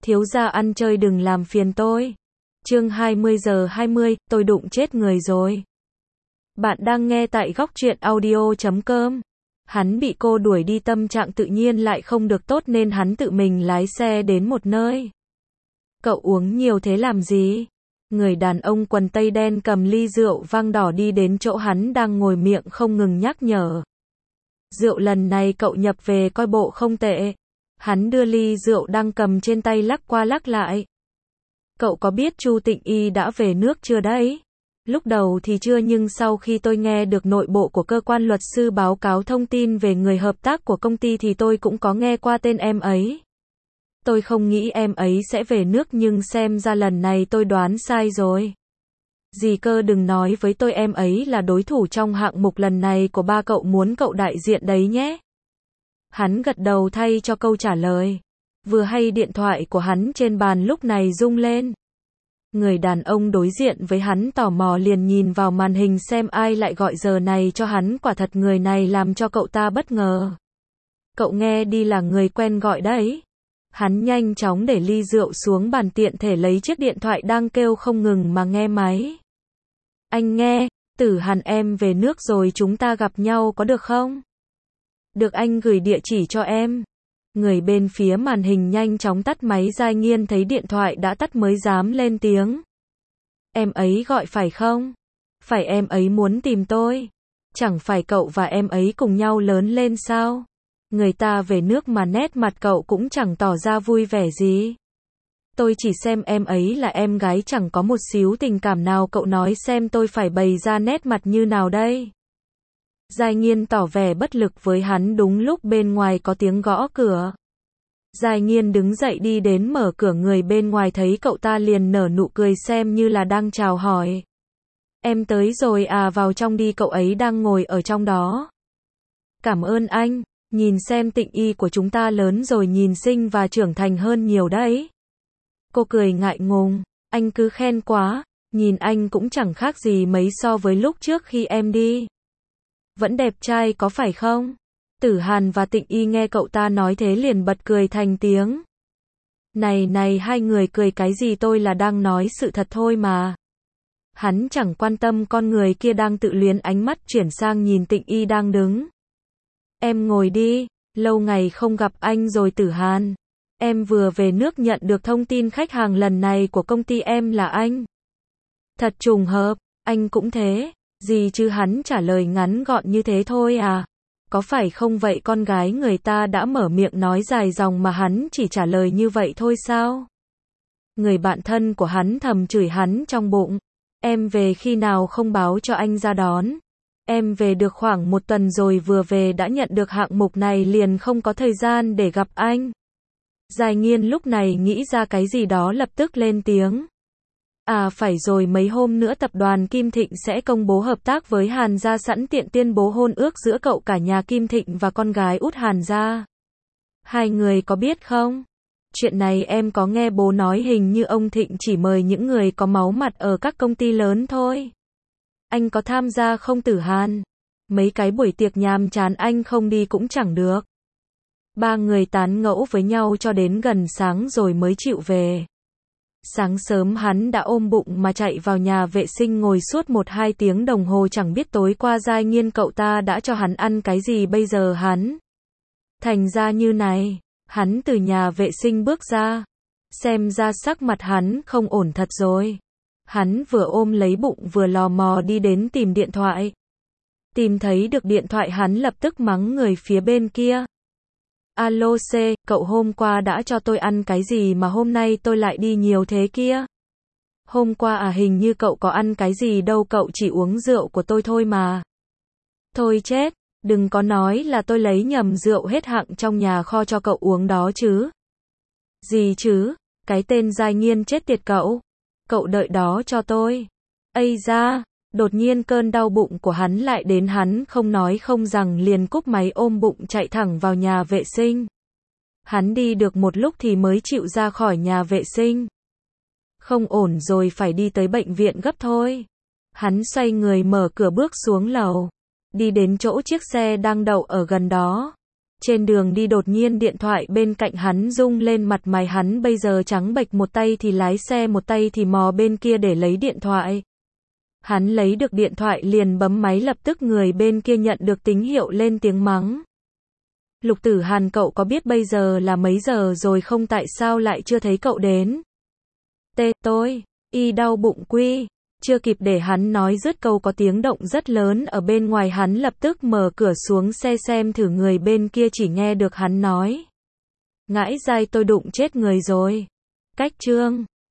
Thiếu gia ăn chơi đừng làm phiền tôi. Chương 20:20, tôi đụng chết người rồi. Bạn đang nghe tại góc truyện audio.com. Hắn bị cô đuổi đi tâm trạng tự nhiên lại không được tốt nên hắn tự mình lái xe đến một nơi. Cậu uống nhiều thế làm gì? Người đàn ông quần tây đen cầm ly rượu vang đỏ đi đến chỗ hắn đang ngồi miệng không ngừng nhắc nhở. Rượu lần này cậu nhập về coi bộ không tệ. Hắn đưa ly rượu đang cầm trên tay lắc qua lắc lại. Cậu có biết Chu Tịnh Y đã về nước chưa đấy? Lúc đầu thì chưa nhưng sau khi tôi nghe được nội bộ của cơ quan luật sư báo cáo thông tin về người hợp tác của công ty thì tôi cũng có nghe qua tên em ấy. Tôi không nghĩ em ấy sẽ về nước nhưng xem ra lần này tôi đoán sai rồi. Dì cơ đừng nói với tôi em ấy là đối thủ trong hạng mục lần này của ba cậu muốn cậu đại diện đấy nhé. Hắn gật đầu thay cho câu trả lời. Vừa hay điện thoại của hắn trên bàn lúc này rung lên. Người đàn ông đối diện với hắn tò mò liền nhìn vào màn hình xem ai lại gọi giờ này cho hắn, quả thật người này làm cho cậu ta bất ngờ. Cậu nghe đi, là người quen gọi đấy. Hắn nhanh chóng để ly rượu xuống bàn tiện thể lấy chiếc điện thoại đang kêu không ngừng mà nghe máy. Anh nghe, Tử Hàn em về nước rồi chúng ta gặp nhau có được không? Được, anh gửi địa chỉ cho em. Người bên phía màn hình nhanh chóng tắt máy. Giai Nghiên thấy điện thoại đã tắt mới dám lên tiếng. Em ấy gọi phải không? Phải, em ấy muốn tìm tôi. Chẳng phải cậu và em ấy cùng nhau lớn lên sao? Người ta về nước mà nét mặt cậu cũng chẳng tỏ ra vui vẻ gì. Tôi chỉ xem em ấy là em gái, chẳng có một xíu tình cảm nào, cậu nói xem tôi phải bày ra nét mặt như nào đây? Giai Nghiên tỏ vẻ bất lực với hắn. Đúng lúc bên ngoài có tiếng gõ cửa. Giai Nghiên đứng dậy đi đến mở cửa. Người bên ngoài thấy cậu ta liền nở nụ cười xem như là đang chào hỏi. Em tới rồi à, vào trong đi, cậu ấy đang ngồi ở trong đó. Cảm ơn anh, nhìn xem Tịnh Y của chúng ta lớn rồi, nhìn xinh và trưởng thành hơn nhiều đấy. Cô cười ngại ngùng, anh cứ khen quá, nhìn anh cũng chẳng khác gì mấy so với lúc trước khi em đi. Vẫn đẹp trai có phải không? Tử Hàn và Tịnh Y nghe cậu ta nói thế liền bật cười thành tiếng. Này này, hai người cười cái gì, tôi là đang nói sự thật thôi mà. Hắn chẳng quan tâm con người kia đang tự luyến, ánh mắt chuyển sang nhìn Tịnh Y đang đứng. Em ngồi đi, lâu ngày không gặp anh rồi Tử Hàn. Em vừa về nước nhận được thông tin khách hàng lần này của công ty em là anh. Thật trùng hợp, anh cũng thế. Gì chứ, hắn trả lời ngắn gọn như thế thôi à. Có phải không vậy, con gái người ta đã mở miệng nói dài dòng mà hắn chỉ trả lời như vậy thôi sao? Người bạn thân của hắn thầm chửi hắn trong bụng. Em về khi nào không báo cho anh ra đón? Em về được khoảng một tuần rồi, vừa về đã nhận được hạng mục này liền không có thời gian để gặp anh. Giai Nghiên lúc này nghĩ ra cái gì đó lập tức lên tiếng. À phải rồi, mấy hôm nữa tập đoàn Kim Thịnh sẽ công bố hợp tác với Hàn gia, sẵn tiện tuyên bố hôn ước giữa cậu cả nhà Kim Thịnh và con gái út Hàn gia. Hai người có biết không? Chuyện này em có nghe bố nói, hình như ông Thịnh chỉ mời những người có máu mặt ở các công ty lớn thôi. Anh có tham gia không Tử Hàn? Mấy cái buổi tiệc nhàm chán anh không đi cũng chẳng được. Ba người tán ngẫu với nhau cho đến gần sáng rồi mới chịu về. Sáng sớm hắn đã ôm bụng mà chạy vào nhà vệ sinh, ngồi suốt 1-2 tiếng đồng hồ, chẳng biết tối qua Giai Nghiên cậu ta đã cho hắn ăn cái gì bây giờ hắn thành ra như này. Hắn từ nhà vệ sinh bước ra. Xem ra sắc mặt hắn không ổn thật rồi. Hắn vừa ôm lấy bụng vừa lò mò đi đến tìm điện thoại. Tìm thấy được điện thoại hắn lập tức mắng người phía bên kia. Alo C, cậu hôm qua đã cho tôi ăn cái gì mà hôm nay tôi lại đi nhiều thế kia? Hôm qua à, hình như cậu có ăn cái gì đâu, cậu chỉ uống rượu của tôi thôi mà. Thôi chết, đừng có nói là tôi lấy nhầm rượu hết hạng trong nhà kho cho cậu uống đó chứ. Gì chứ, cái tên Giai Nghiên chết tiệt cậu. Cậu đợi đó cho tôi. Ây da, đột nhiên cơn đau bụng của hắn lại đến, hắn không nói không rằng liền cúp máy ôm bụng chạy thẳng vào nhà vệ sinh. Hắn đi được một lúc thì mới chịu ra khỏi nhà vệ sinh. Không ổn rồi, phải đi tới bệnh viện gấp thôi. Hắn xoay người mở cửa bước xuống lầu. Đi đến chỗ chiếc xe đang đậu ở gần đó. Trên đường đi đột nhiên điện thoại bên cạnh hắn rung lên, mặt mày hắn bây giờ trắng bệch, một tay thì lái xe một tay thì mò bên kia để lấy điện thoại. Hắn lấy được điện thoại liền bấm máy, lập tức người bên kia nhận được tín hiệu lên tiếng mắng. Lục Tử Hàn, cậu có biết bây giờ là mấy giờ rồi không, tại sao lại chưa thấy cậu đến? Tôi, đau bụng quy. Chưa kịp để hắn nói dứt câu có tiếng động rất lớn ở bên ngoài, hắn lập tức mở cửa xuống xe xem thử người bên kia, chỉ nghe được hắn nói. Ngãi dai, tôi đụng chết người rồi. Cách chương